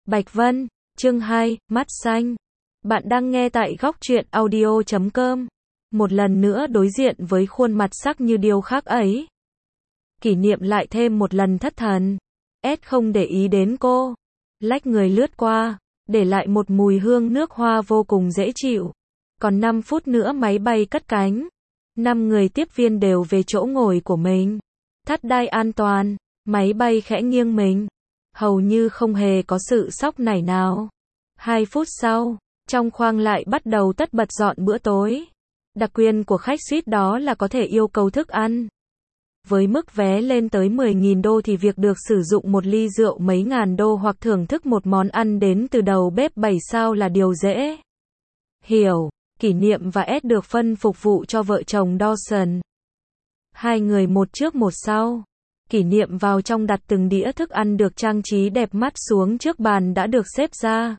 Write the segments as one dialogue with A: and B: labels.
A: Bạch Vân, chương 2, mắt xanh. Bạn đang nghe tại góc truyện audio.com. Một lần nữa đối diện với khuôn mặt sắc như điêu khắc ấy. Kỷ Niệm lại thêm một lần thất thần. S không để ý đến cô. Lách người lướt qua, để lại một mùi hương nước hoa vô cùng dễ chịu. Còn 5 phút nữa máy bay cất cánh. 5 người tiếp viên đều về chỗ ngồi của mình. Thắt đai an toàn, máy bay khẽ nghiêng mình. Hầu như không hề có sự sóc nảy nào. 2 phút sau, trong khoang lại bắt đầu tất bật dọn bữa tối. Đặc quyền của khách suite đó là có thể yêu cầu thức ăn. Với mức vé lên tới 10.000 đô thì việc được sử dụng một ly rượu mấy ngàn đô hoặc thưởng thức một món ăn đến từ đầu bếp 7 sao là điều dễ hiểu. Kỷ Niệm và S được phân phục vụ cho vợ chồng Dawson. Hai người một trước một sau. Kỷ Niệm vào trong đặt từng đĩa thức ăn được trang trí đẹp mắt xuống trước bàn đã được xếp ra.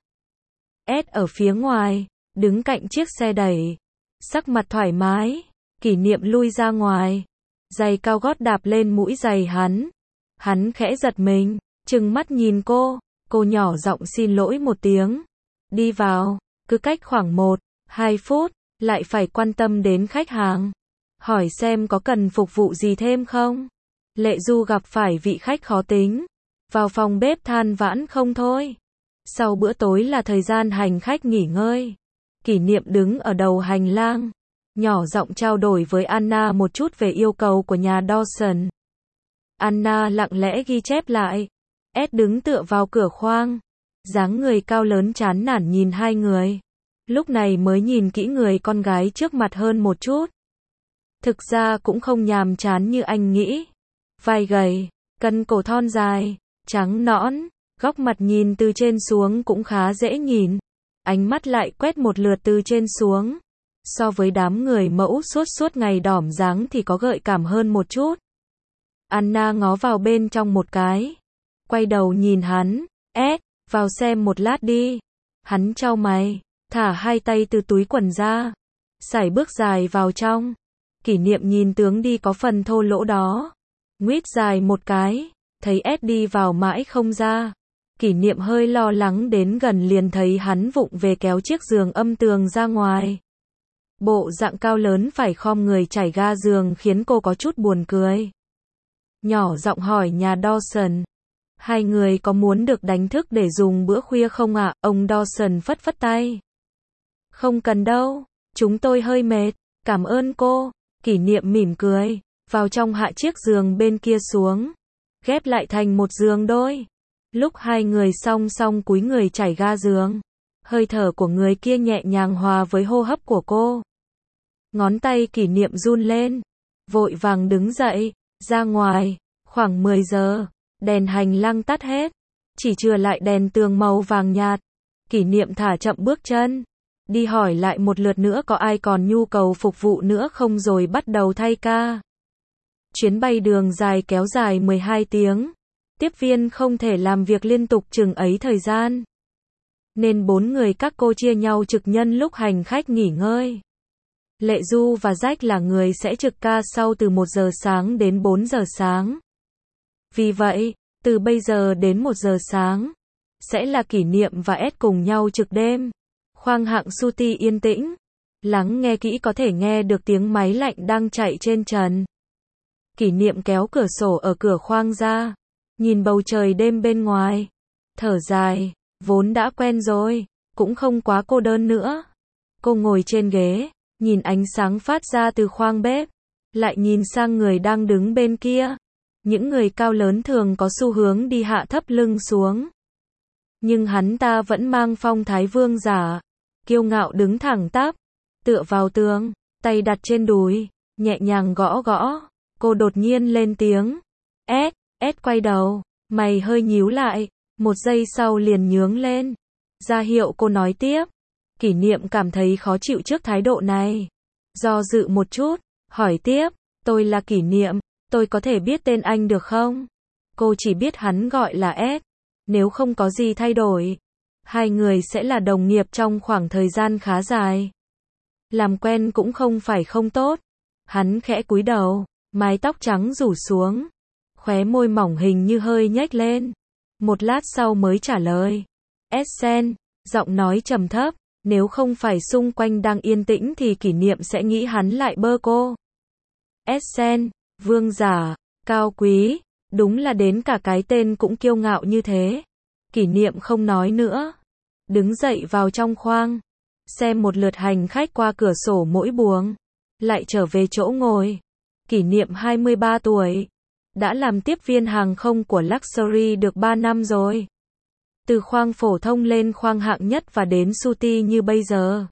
A: S ở phía ngoài, đứng cạnh chiếc xe đẩy. Sắc mặt thoải mái. Kỷ Niệm lui ra ngoài. Giày cao gót đạp lên mũi giày hắn. Hắn khẽ giật mình, trừng mắt nhìn cô. Cô nhỏ giọng xin lỗi một tiếng. Đi vào, cứ cách khoảng 1-2 phút, lại phải quan tâm đến khách hàng. Hỏi xem có cần phục vụ gì thêm không? Lệ Du gặp phải vị khách khó tính. Vào phòng bếp than vãn không thôi. Sau bữa tối là thời gian hành khách nghỉ ngơi. Kỷ Niệm đứng ở đầu hành lang. Nhỏ giọng trao đổi với Anna một chút về yêu cầu của nhà Dawson. Anna lặng lẽ ghi chép lại. S đứng tựa vào cửa khoang. Dáng người cao lớn chán nản nhìn hai người. Lúc này mới nhìn kỹ người con gái trước mặt hơn một chút. Thực ra cũng không nhàm chán như anh nghĩ. Vai gầy, cân cổ thon dài, trắng nõn, góc mặt nhìn từ trên xuống cũng khá dễ nhìn. Ánh mắt lại quét một lượt từ trên xuống. So với đám người mẫu suốt ngày đỏm dáng thì có gợi cảm hơn một chút. Anna ngó vào bên trong một cái. Quay đầu nhìn hắn. Vào xem một lát đi. Hắn chau mày, thả hai tay từ túi quần ra. Sải bước dài vào trong. Kỷ Niệm nhìn tướng đi có phần thô lỗ đó. Nguyết dài một cái. Thấy S đi vào mãi không ra. Kỷ Niệm hơi lo lắng đến gần liền thấy hắn vụng về kéo chiếc giường âm tường ra ngoài. Bộ dạng cao lớn phải khom người chảy ga giường khiến cô có chút buồn cười. Nhỏ giọng hỏi nhà Dawson. Hai người có muốn được đánh thức để dùng bữa khuya không ạ? Ông Dawson phất phất tay. Không cần đâu, chúng tôi hơi mệt, cảm ơn cô. Kỷ Niệm mỉm cười, vào trong hạ chiếc giường bên kia xuống. Ghép lại thành một giường đôi. Lúc hai người song song cúi người chảy ga giường. Hơi thở của người kia nhẹ nhàng hòa với hô hấp của cô. Ngón tay Kỷ Niệm run lên. Vội vàng đứng dậy, ra ngoài. Khoảng 10 giờ, đèn hành lang tắt hết. Chỉ chừa lại đèn tường màu vàng nhạt. Kỷ Niệm thả chậm bước chân. Đi hỏi lại một lượt nữa có ai còn nhu cầu phục vụ nữa không rồi bắt đầu thay ca. Chuyến bay đường dài kéo dài 12 tiếng. Tiếp viên không thể làm việc liên tục chừng ấy thời gian. Nên 4 người các cô chia nhau trực nhân lúc hành khách nghỉ ngơi. Lệ Du và Jack là người sẽ trực ca sau từ 1 giờ sáng đến 4 giờ sáng. Vì vậy, từ bây giờ đến 1 giờ sáng, sẽ là Kỷ Niệm và S cùng nhau trực đêm. Khoang hạng Suti yên tĩnh. Lắng nghe kỹ có thể nghe được tiếng máy lạnh đang chạy trên trần. Kỷ Niệm kéo cửa sổ ở cửa khoang ra. Nhìn bầu trời đêm bên ngoài. Thở dài, vốn đã quen rồi, cũng không quá cô đơn nữa. Cô ngồi trên ghế, nhìn ánh sáng phát ra từ khoang bếp. Lại nhìn sang người đang đứng bên kia. Những người cao lớn thường có xu hướng đi hạ thấp lưng xuống. Nhưng hắn ta vẫn mang phong thái vương giả. Kiêu ngạo đứng thẳng tắp, tựa vào tường, tay đặt trên đùi, nhẹ nhàng gõ gõ. Cô đột nhiên lên tiếng. S quay đầu, mày hơi nhíu lại, một giây sau liền nhướng lên. Ra hiệu cô nói tiếp. Kỷ Niệm cảm thấy khó chịu trước thái độ này. Do dự một chút, hỏi tiếp. Tôi là Kỷ Niệm, tôi có thể biết tên anh được không? Cô chỉ biết hắn gọi là S. Nếu không có gì thay đổi, hai người sẽ là đồng nghiệp trong khoảng thời gian khá dài. Làm quen cũng không phải không tốt. Hắn khẽ cúi đầu, mái tóc trắng rủ xuống. Khóe môi mỏng hình như hơi nhếch lên. Một lát sau mới trả lời. Essen, giọng nói trầm thấp, nếu không phải xung quanh đang yên tĩnh thì Kỷ Niệm sẽ nghĩ hắn lại bơ cô. Essen, vương giả, cao quý, đúng là đến cả cái tên cũng kiêu ngạo như thế. Kỷ Niệm không nói nữa, đứng dậy vào trong khoang, xem một lượt hành khách qua cửa sổ mỗi buồng, lại trở về chỗ ngồi. Kỷ Niệm 23 tuổi, đã làm tiếp viên hàng không của Luxury được 3 năm rồi. Từ khoang phổ thông lên khoang hạng nhất và đến Suti như bây giờ.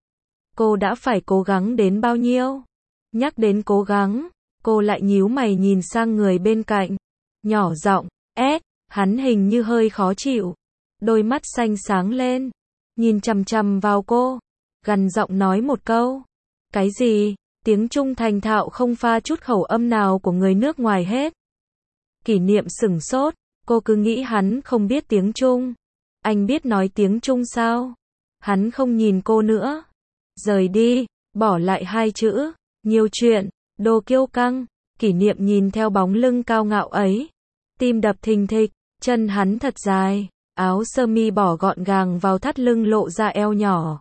A: Cô đã phải cố gắng đến bao nhiêu? Nhắc đến cố gắng, cô lại nhíu mày nhìn sang người bên cạnh. Nhỏ giọng, hắn hình như hơi khó chịu. Đôi mắt xanh sáng lên, nhìn chằm chằm vào cô, gằn giọng nói một câu. Cái gì? Tiếng Trung thành thạo không pha chút khẩu âm nào của người nước ngoài hết. Kỷ Niệm sửng sốt, cô cứ nghĩ hắn không biết tiếng Trung. Anh biết nói tiếng Trung sao? Hắn không nhìn cô nữa. Rời đi, bỏ lại hai chữ, nhiều chuyện, đồ kiêu căng. Kỷ Niệm nhìn theo bóng lưng cao ngạo ấy, tim đập thình thịch, chân hắn thật dài, áo sơ mi bỏ gọn gàng vào thắt lưng lộ ra eo nhỏ.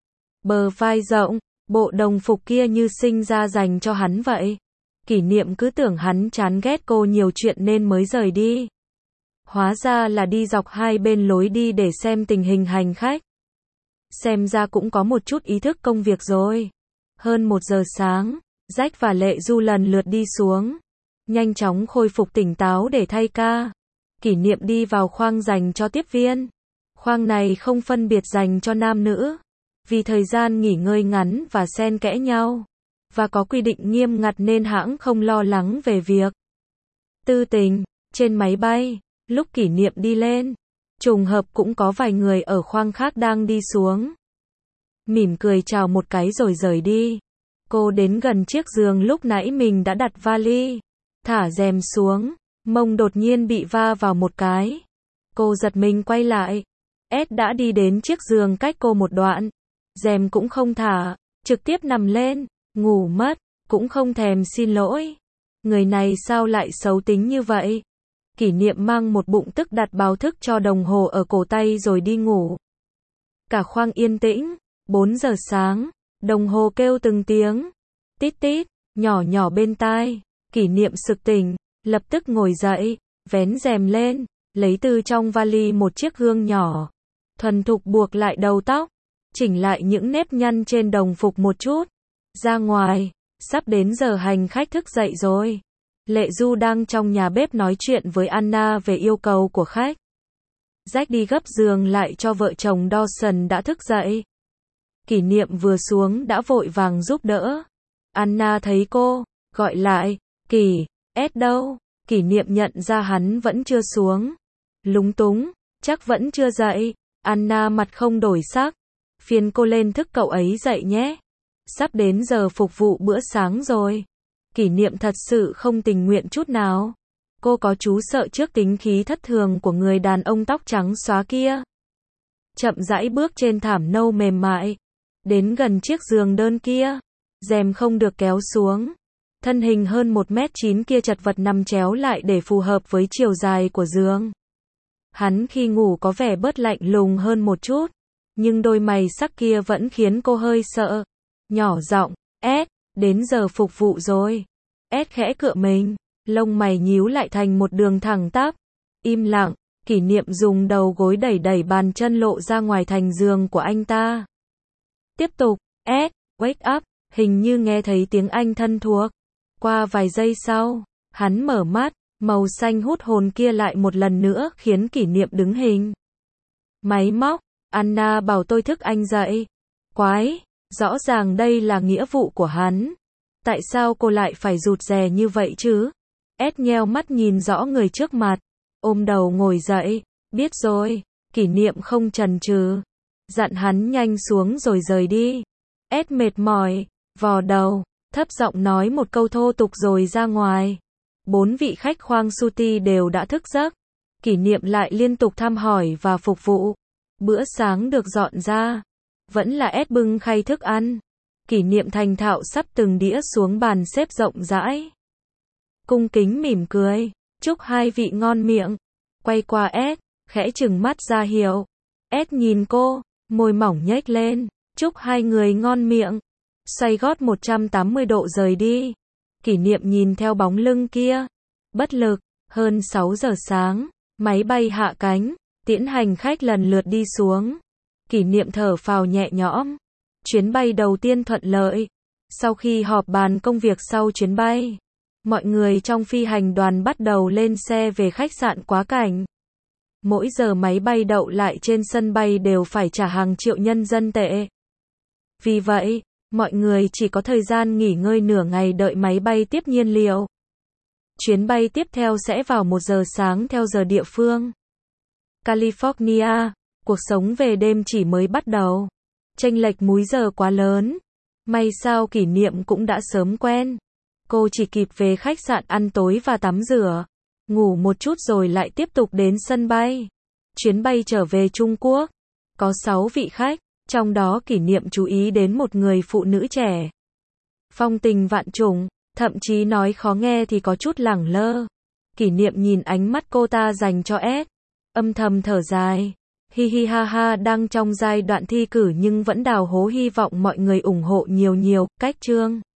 A: Bờ vai rộng, bộ đồng phục kia như sinh ra dành cho hắn vậy. Kỷ Niệm cứ tưởng hắn chán ghét cô nhiều chuyện nên mới rời đi. Hóa ra là đi dọc hai bên lối đi để xem tình hình hành khách. Xem ra cũng có một chút ý thức công việc rồi. Hơn 1 giờ sáng, Jack và Lệ Du lần lượt đi xuống, nhanh chóng khôi phục tỉnh táo để thay ca. Kỷ Niệm đi vào khoang dành cho tiếp viên. Khoang này không phân biệt dành cho nam nữ, vì thời gian nghỉ ngơi ngắn và xen kẽ nhau, và có quy định nghiêm ngặt nên hãng không lo lắng về việc tư tình. Trên máy bay, lúc Kỷ Niệm đi lên, trùng hợp cũng có vài người ở khoang khác đang đi xuống. Mỉm cười chào một cái rồi rời đi. Cô đến gần chiếc giường lúc nãy mình đã đặt vali, thả rèm xuống, mông đột nhiên bị va vào một cái. Cô giật mình quay lại. Ed đã đi đến chiếc giường cách cô một đoạn, rèm cũng không thả, trực tiếp nằm lên, ngủ mất, cũng không thèm xin lỗi. Người này sao lại xấu tính như vậy? Kỷ Niệm mang một bụng tức đặt báo thức cho đồng hồ ở cổ tay rồi đi ngủ. Cả khoang yên tĩnh, 4 giờ sáng, đồng hồ kêu từng tiếng, tít tít, nhỏ nhỏ bên tai. Kỷ Niệm sực tỉnh, lập tức ngồi dậy, vén rèm lên, lấy từ trong vali một chiếc gương nhỏ, thuần thục buộc lại đầu tóc, chỉnh lại những nếp nhăn trên đồng phục một chút. Ra ngoài, sắp đến giờ hành khách thức dậy rồi. Lệ Du đang trong nhà bếp nói chuyện với Anna về yêu cầu của khách. Jack đi gấp giường lại cho vợ chồng Dawson đã thức dậy. Kỷ Niệm vừa xuống đã vội vàng giúp đỡ. Anna thấy cô, gọi lại, Ed đâu? Kỷ Niệm nhận ra hắn vẫn chưa xuống. Lúng túng, chắc vẫn chưa dậy. Anna mặt không đổi sắc. Phiền cô lên thức cậu ấy dậy nhé. Sắp đến giờ phục vụ bữa sáng rồi. Kỷ Niệm thật sự không tình nguyện chút nào. Cô có chú sợ trước tính khí thất thường của người đàn ông tóc trắng xóa kia. Chậm rãi bước trên thảm nâu mềm mại, đến gần chiếc giường đơn kia. Rèm không được kéo xuống. Thân hình hơn 1m9 kia chật vật nằm chéo lại để phù hợp với chiều dài của giường. Hắn khi ngủ có vẻ bớt lạnh lùng hơn một chút, nhưng đôi mày sắc kia vẫn khiến cô hơi sợ. Nhỏ giọng, Ed, đến giờ phục vụ rồi. Ed khẽ cựa mình, lông mày nhíu lại thành một đường thẳng tắp. Im lặng, Kỷ Niệm dùng đầu gối đẩy đẩy bàn chân lộ ra ngoài thành giường của anh ta. Tiếp tục, Ed, wake up, hình như nghe thấy tiếng Anh thân thuộc. Qua vài giây sau, hắn mở mắt, màu xanh hút hồn kia lại một lần nữa khiến Kỷ Niệm đứng hình. Máy móc, Anna bảo tôi thức anh dậy. Quái, rõ ràng đây là nghĩa vụ của hắn. Tại sao cô lại phải rụt rè như vậy chứ? Ed nheo mắt nhìn rõ người trước mặt, ôm đầu ngồi dậy. Biết rồi. Kỷ Niệm không chần chừ, dặn hắn nhanh xuống rồi rời đi. Ed mệt mỏi, vò đầu, thấp giọng nói một câu thô tục rồi ra ngoài. 4 vị khách khoang Suti đều đã thức giấc. Kỷ Niệm lại liên tục thăm hỏi và phục vụ. Bữa sáng được dọn ra, vẫn là Ed bưng khay thức ăn. Kỷ Niệm thành thạo sắp từng đĩa xuống bàn xếp rộng rãi. Cung kính mỉm cười, chúc hai vị ngon miệng. Quay qua Ed, khẽ trừng mắt ra hiệu. S nhìn cô, môi mỏng nhếch lên, chúc hai người ngon miệng. Xoay gót 180 độ rời đi. Kỷ niệm nhìn theo bóng lưng kia. Bất lực, hơn 6 giờ sáng, máy bay hạ cánh, tiễn hành khách lần lượt đi xuống. Kỷ niệm thở phào nhẹ nhõm. Chuyến bay đầu tiên thuận lợi. Sau khi họp bàn công việc sau chuyến bay, mọi người trong phi hành đoàn bắt đầu lên xe về khách sạn quá cảnh. Mỗi giờ máy bay đậu lại trên sân bay đều phải trả hàng triệu nhân dân tệ. Vì vậy, mọi người chỉ có thời gian nghỉ ngơi nửa ngày đợi máy bay tiếp nhiên liệu. Chuyến bay tiếp theo sẽ vào 1 giờ sáng theo giờ địa phương. California, cuộc sống về đêm chỉ mới bắt đầu. Chênh lệch múi giờ quá lớn. May sao Kỷ niệm cũng đã sớm quen. Cô chỉ kịp về khách sạn ăn tối và tắm rửa. Ngủ một chút rồi lại tiếp tục đến sân bay. Chuyến bay trở về Trung Quốc. Có 6 vị khách, trong đó Kỷ niệm chú ý đến một người phụ nữ trẻ. Phong tình vạn trùng, thậm chí nói khó nghe thì có chút lẳng lơ. Kỷ niệm nhìn ánh mắt cô ta dành cho S. Âm thầm thở dài. Hi hi ha ha, đang trong giai đoạn thi cử nhưng vẫn đào hố hy vọng mọi người ủng hộ nhiều. Cách chương